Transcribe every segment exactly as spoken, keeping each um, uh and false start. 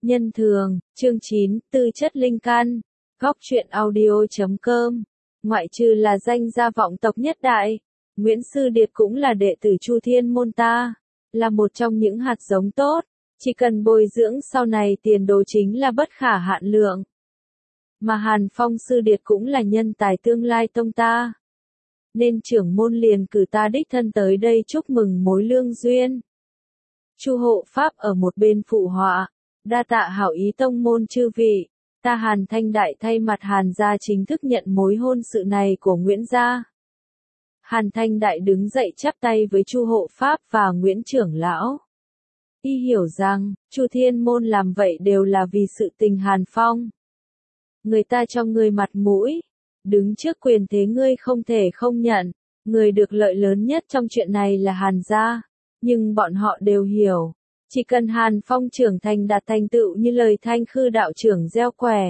Nhân thường, chương chín, tư chất linh căn, góc truyện audio chấm com. Ngoại trừ là danh gia vọng tộc nhất đại, Nguyễn Sư Điệt cũng là đệ tử Chu Thiên môn ta, là một trong những hạt giống tốt, chỉ cần bồi dưỡng sau này tiền đồ chính là bất khả hạn lượng. Mà Hàn Phong Sư Điệt cũng là nhân tài tương lai tông ta, nên trưởng môn liền cử ta đích thân tới đây chúc mừng mối lương duyên. Chu hộ pháp ở một bên phụ họa, đa tạ hảo ý tông môn chư vị, ta Hàn Thanh Đại thay mặt Hàn gia chính thức nhận mối hôn sự này của Nguyễn gia. Hàn Thanh Đại đứng dậy chắp tay với Chu hộ pháp và Nguyễn trưởng lão. Y hiểu rằng, Chu Thiên môn làm vậy đều là vì sự tình Hàn Phong. Người ta cho ngươi mặt mũi, đứng trước quyền thế ngươi không thể không nhận, người được lợi lớn nhất trong chuyện này là Hàn gia, nhưng bọn họ đều hiểu, chỉ cần Hàn Phong trưởng thành đạt thành tựu như lời Thanh Khư đạo trưởng gieo quẻ,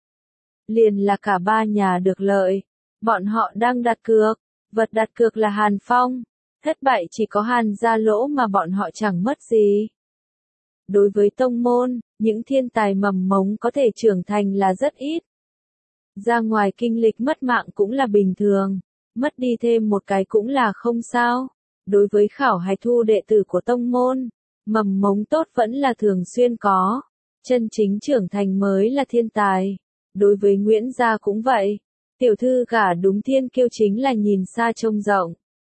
liền là cả ba nhà được lợi. Bọn họ đang đặt cược, vật đặt cược là Hàn Phong, thất bại chỉ có Hàn gia lỗ mà bọn họ chẳng mất gì. Đối với tông môn, những thiên tài mầm mống có thể trưởng thành là rất ít. Ra ngoài kinh lịch mất mạng cũng là bình thường, mất đi thêm một cái cũng là không sao. Đối với khảo hạch thu đệ tử của tông môn, mầm mống tốt vẫn là thường xuyên có, chân chính trưởng thành mới là thiên tài. Đối với Nguyễn gia cũng vậy, tiểu thư gả đúng thiên kiêu chính là nhìn xa trông rộng,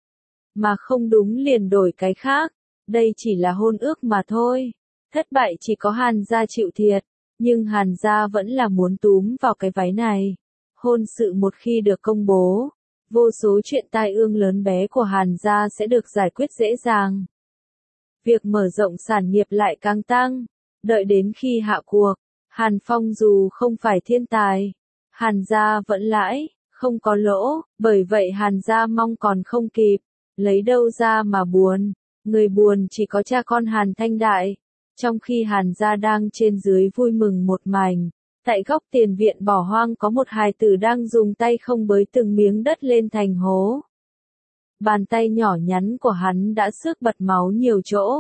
mà không đúng liền đổi cái khác, đây chỉ là hôn ước mà thôi. Thất bại chỉ có Hàn gia chịu thiệt, nhưng Hàn gia vẫn là muốn túm vào cái váy này. Hôn sự một khi được công bố, vô số chuyện tai ương lớn bé của Hàn gia sẽ được giải quyết dễ dàng. Việc mở rộng sản nghiệp lại càng tăng, đợi đến khi hạ cuộc, Hàn Phong dù không phải thiên tài, Hàn gia vẫn lãi, không có lỗ, bởi vậy Hàn gia mong còn không kịp, lấy đâu ra mà buồn, người buồn chỉ có cha con Hàn Thanh Đại. Trong khi Hàn gia đang trên dưới vui mừng một mảnh, tại góc tiền viện bỏ hoang có một hài tử đang dùng tay không bới từng miếng đất lên thành hố. Bàn tay nhỏ nhắn của hắn đã xước bật máu nhiều chỗ.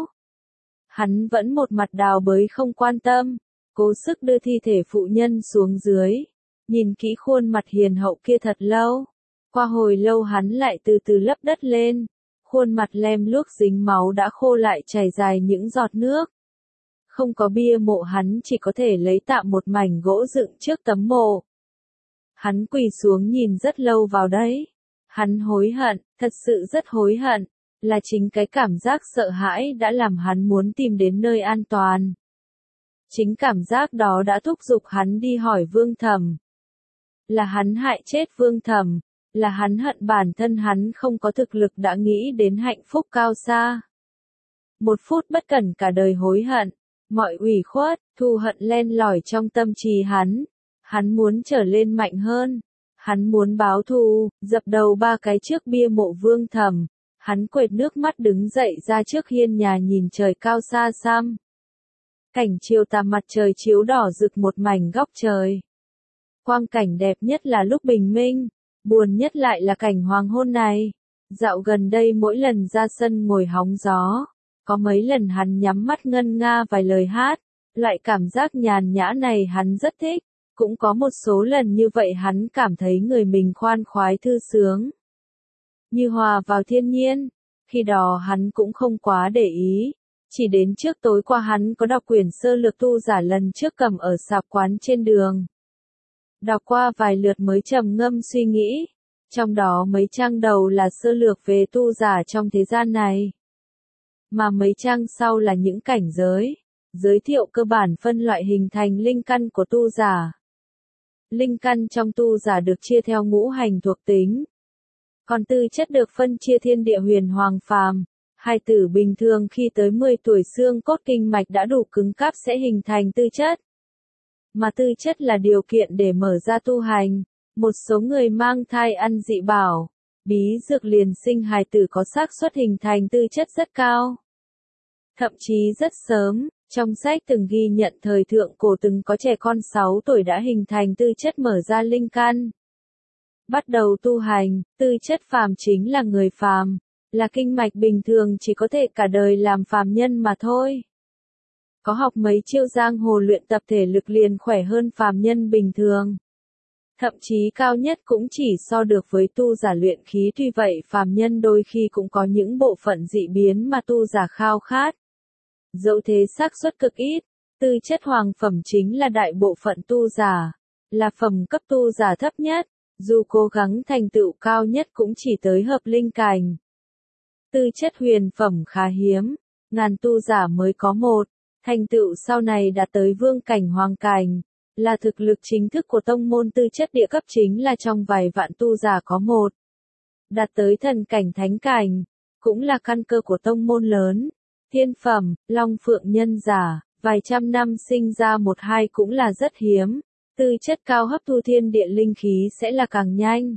Hắn vẫn một mặt đào bới không quan tâm, cố sức đưa thi thể phụ nhân xuống dưới, nhìn kỹ khuôn mặt hiền hậu kia thật lâu. Qua hồi lâu hắn lại từ từ lấp đất lên, khuôn mặt lem luốc dính máu đã khô lại chảy dài những giọt nước. Không có bia mộ hắn chỉ có thể lấy tạm một mảnh gỗ dựng trước tấm mộ. Hắn quỳ xuống nhìn rất lâu vào đấy. Hắn hối hận, thật sự rất hối hận, là chính cái cảm giác sợ hãi đã làm hắn muốn tìm đến nơi an toàn. Chính cảm giác đó đã thúc giục hắn đi hỏi Vương Thẩm. Là hắn hại chết Vương Thẩm, là hắn hận bản thân hắn không có thực lực đã nghĩ đến hạnh phúc cao xa. Một phút bất cẩn cả đời hối hận. Mọi ủy khuất, thù hận len lỏi trong tâm trí hắn. Hắn muốn trở lên mạnh hơn. Hắn muốn báo thù, dập đầu ba cái trước bia mộ Vương Thẩm. Hắn quệt nước mắt đứng dậy ra trước hiên nhà nhìn trời cao xa xăm. Cảnh chiều tà mặt trời chiếu đỏ rực một mảnh góc trời. Quang cảnh đẹp nhất là lúc bình minh, buồn nhất lại là cảnh hoàng hôn này. Dạo gần đây mỗi lần ra sân ngồi hóng gió, có mấy lần hắn nhắm mắt ngân nga vài lời hát, loại cảm giác nhàn nhã này hắn rất thích, cũng có một số lần như vậy hắn cảm thấy người mình khoan khoái thư sướng, như hòa vào thiên nhiên. Khi đó hắn cũng không quá để ý, chỉ đến trước tối qua hắn có đọc quyển sơ lược tu giả lần trước cầm ở sạp quán trên đường. Đọc qua vài lượt mới trầm ngâm suy nghĩ, trong đó mấy trang đầu là sơ lược về tu giả trong thế gian này. Mà mấy trang sau là những cảnh giới, giới thiệu cơ bản phân loại hình thành linh căn của tu giả. Linh căn trong tu giả được chia theo ngũ hành thuộc tính. Còn tư chất được phân chia thiên địa huyền hoàng phàm. Hài tử bình thường khi tới mười tuổi xương cốt kinh mạch đã đủ cứng cáp sẽ hình thành tư chất. Mà tư chất là điều kiện để mở ra tu hành. Một số người mang thai ăn dị bảo, bí dược liền sinh hài tử có xác suất hình thành tư chất rất cao. Thậm chí rất sớm, trong sách từng ghi nhận thời thượng cổ từng có trẻ con sáu tuổi đã hình thành tư chất mở ra linh căn. Bắt đầu tu hành, tư chất phàm chính là người phàm, là kinh mạch bình thường chỉ có thể cả đời làm phàm nhân mà thôi. có học mấy chiêu giang hồ luyện tập thể lực liền khỏe hơn phàm nhân bình thường. Thậm chí cao nhất cũng chỉ so được với tu giả luyện khí, tuy vậy phàm nhân đôi khi cũng có những bộ phận dị biến mà tu giả khao khát. Dẫu thế xác suất cực ít, tư chất hoàng phẩm chính là đại bộ phận tu giả, là phẩm cấp tu giả thấp nhất, dù cố gắng thành tựu cao nhất cũng chỉ tới hợp linh cảnh. Tư chất huyền phẩm khá hiếm, ngàn tu giả mới có một, thành tựu sau này đã tới vương cảnh hoàng cảnh, là thực lực chính thức của tông môn. Tư chất địa cấp chính là trong vài vạn tu giả có một, đạt tới thần cảnh thánh cảnh, cũng là căn cơ của tông môn lớn. Thiên phẩm, long phượng nhân giả, vài trăm năm sinh ra một hai cũng là rất hiếm, tư chất cao hấp thu thiên địa linh khí sẽ là càng nhanh.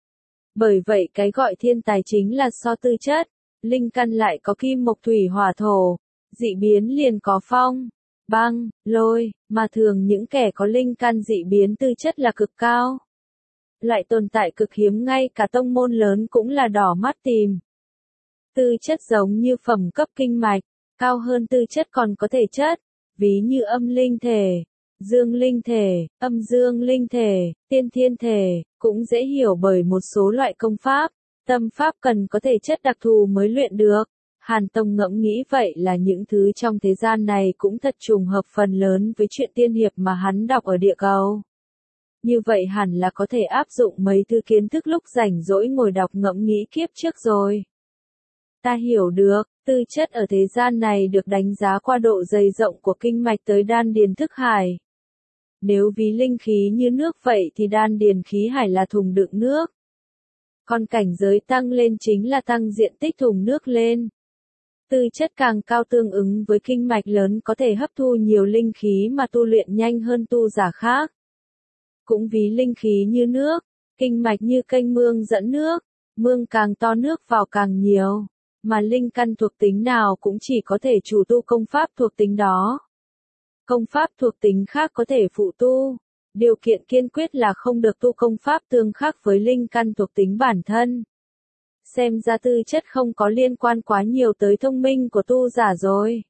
Bởi vậy cái gọi thiên tài chính là so tư chất, linh căn lại có kim mộc thủy hỏa thổ, dị biến liền có phong, băng, lôi, mà thường những kẻ có linh căn dị biến tư chất là cực cao. Lại tồn tại cực hiếm, ngay cả tông môn lớn cũng là đỏ mắt tìm. Tư chất giống như phẩm cấp kinh mạch, cao hơn tư chất còn có thể chất, ví như âm linh thể, dương linh thể, âm dương linh thể, tiên thiên thể, cũng dễ hiểu bởi một số loại công pháp, tâm pháp cần có thể chất đặc thù mới luyện được. Hàn Tông ngẫm nghĩ vậy là những thứ trong thế gian này cũng thật trùng hợp phần lớn với chuyện tiên hiệp mà hắn đọc ở địa cầu. Như vậy hẳn là có thể áp dụng mấy thứ kiến thức lúc rảnh rỗi ngồi đọc ngẫm nghĩ kiếp trước rồi. Ta hiểu được, tư chất ở thế gian này được đánh giá qua độ dày rộng của kinh mạch tới đan điền thức hải. Nếu ví linh khí như nước vậy thì đan điền khí hải là thùng đựng nước. Còn cảnh giới tăng lên chính là tăng diện tích thùng nước lên. Tư chất càng cao tương ứng với kinh mạch lớn có thể hấp thu nhiều linh khí mà tu luyện nhanh hơn tu giả khác. Cũng ví linh khí như nước, kinh mạch như kênh mương dẫn nước, mương càng to nước vào càng nhiều, mà linh căn thuộc tính nào cũng chỉ có thể chủ tu công pháp thuộc tính đó. Công pháp thuộc tính khác có thể phụ tu, điều kiện kiên quyết là không được tu công pháp tương khắc với linh căn thuộc tính bản thân. Xem ra tư chất không có liên quan quá nhiều tới thông minh của tu giả rồi.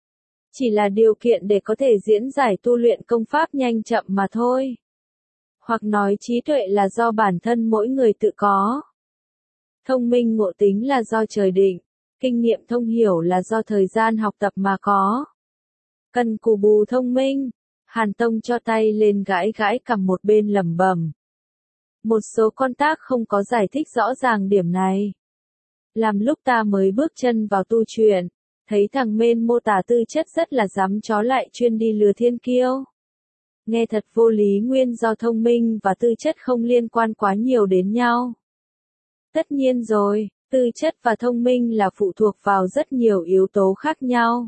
Chỉ là điều kiện để có thể diễn giải tu luyện công pháp nhanh chậm mà thôi. Hoặc nói trí tuệ là do bản thân mỗi người tự có. Thông minh ngộ tính là do trời định, kinh nghiệm thông hiểu là do thời gian học tập mà có. Cần cù bù thông minh, Hàn Tông cho tay lên gãi gãi cầm một bên lẩm bẩm. Một số con tác không có giải thích rõ ràng điểm này. Làm lúc ta mới bước chân vào tu truyện, thấy thằng Mên mô tả tư chất rất là dám chó lại chuyên đi lừa thiên kiêu. Nghe thật vô lý, nguyên do thông minh và tư chất không liên quan quá nhiều đến nhau. Tất nhiên rồi, tư chất và thông minh là phụ thuộc vào rất nhiều yếu tố khác nhau.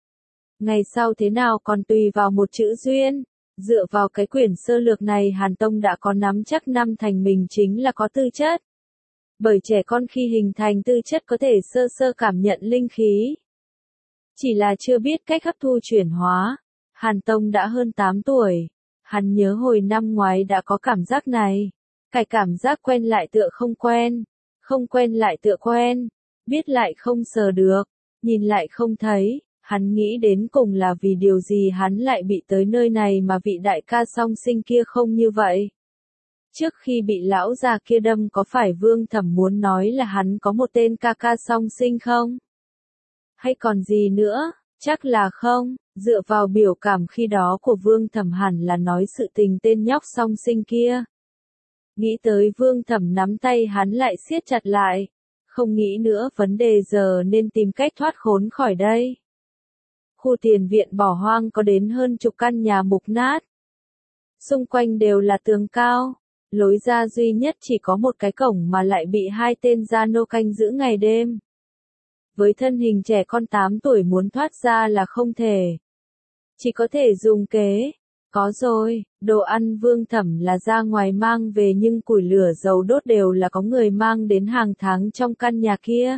Ngày sau thế nào còn tùy vào một chữ duyên. Dựa vào cái quyển sơ lược này Hàn Tông đã có nắm chắc năm thành mình chính là có tư chất. Bởi trẻ con khi hình thành tư chất có thể sơ sơ cảm nhận linh khí. Chỉ là chưa biết cách hấp thu chuyển hóa. Hàn Tông đã hơn tám tuổi. Hắn nhớ hồi năm ngoái đã có cảm giác này. Cái cảm giác quen lại tựa không quen. Không quen lại tựa quen. Biết lại không sờ được. Nhìn lại không thấy. Hắn nghĩ đến cùng là vì điều gì hắn lại bị tới nơi này mà vị đại ca song sinh kia không như vậy. Trước khi bị lão già kia đâm có phải Vương Thẩm muốn nói là hắn có một tên ca ca song sinh không? Hay còn gì nữa? Chắc là không, dựa vào biểu cảm khi đó của Vương Thẩm hẳn là nói sự tình tên nhóc song sinh kia. Nghĩ tới Vương Thẩm nắm tay hắn lại siết chặt lại. Không nghĩ nữa, vấn đề giờ nên tìm cách thoát khốn khỏi đây. Khu tiền viện bỏ hoang có đến hơn chục căn nhà mục nát. Xung quanh đều là tường cao. Lối ra duy nhất chỉ có một cái cổng mà lại bị hai tên gia nô canh giữ ngày đêm. Với thân hình trẻ con tám tuổi muốn thoát ra là không thể. Chỉ có thể dùng kế. Có rồi, đồ ăn Vương Thẩm là ra ngoài mang về nhưng củi lửa dầu đốt đều là có người mang đến hàng tháng trong căn nhà kia.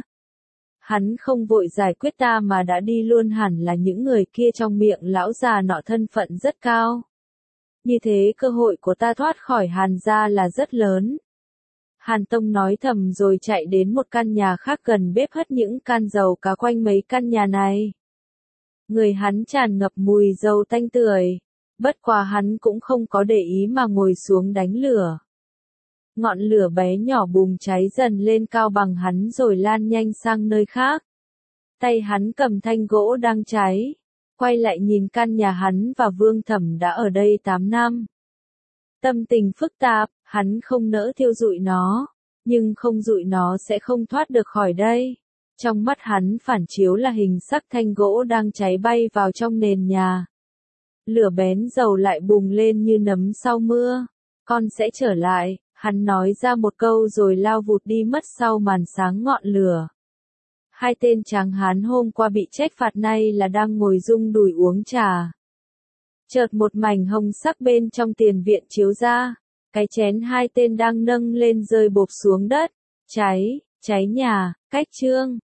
Hắn không vội giải quyết ta mà đã đi luôn, hẳn là những người kia trong miệng lão già nọ thân phận rất cao. Như thế cơ hội của ta thoát khỏi Hàn gia là rất lớn. Hàn Tông nói thầm rồi chạy đến một căn nhà khác gần bếp hất những can dầu cá quanh mấy căn nhà này. Người hắn tràn ngập mùi dầu tanh tưởi. Bất quá hắn cũng không có để ý mà ngồi xuống đánh lửa. Ngọn lửa bé nhỏ bùng cháy dần lên cao bằng hắn rồi lan nhanh sang nơi khác. Tay hắn cầm thanh gỗ đang cháy. Quay lại nhìn căn nhà hắn và Vương Thẩm đã ở đây tám năm. Tâm tình phức tạp, hắn không nỡ thiêu rụi nó. Nhưng không rụi nó sẽ không thoát được khỏi đây. Trong mắt hắn phản chiếu là hình sắc thanh gỗ đang cháy bay vào trong nền nhà. Lửa bén dầu lại bùng lên như nấm sau mưa. Con sẽ trở lại, hắn nói ra một câu rồi lao vụt đi mất sau màn sáng ngọn lửa. Hai tên tráng hán hôm qua bị trách phạt nay là đang ngồi rung đùi uống trà. Chợt một mảnh hồng sắc bên trong tiền viện chiếu ra. Cái chén hai tên đang nâng lên rơi bộp xuống đất. Cháy, cháy nhà, cách chương.